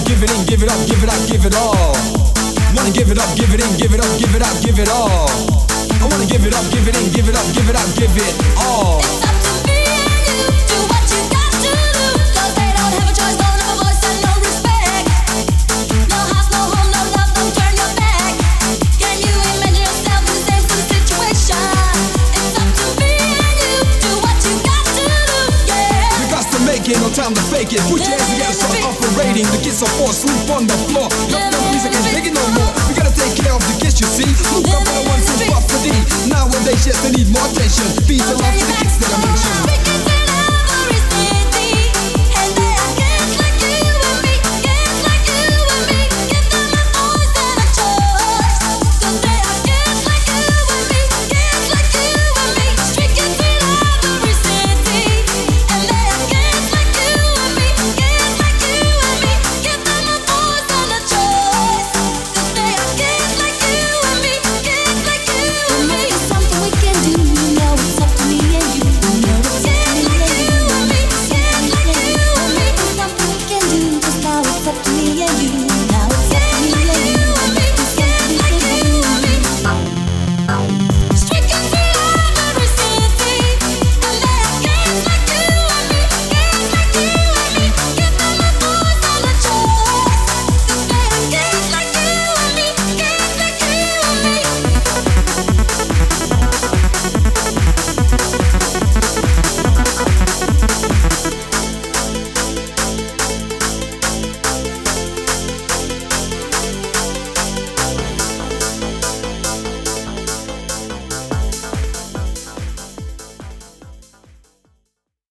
give it in, give it up, give it out, give it all. Wanna give it up, give it in, give it up, give it out, give it all. I wanna give it up, give it in, give it up, give it out, give it all. It's up to me and you, do what you got to do. 'Cause they don't have a choice, don't have a voice and no respect. No house, no home, no love, don't turn your back. Can you imagine yourself in the same sort of situation? It's up to me and you, do what you got to do, yeah. You got to make it, no time to fake it. Put your hands together, start operating. The kids are forced, sleep on the floor. No music, can't take it no more. We gotta take care of the kids, you see. Look up on the ones in buffety.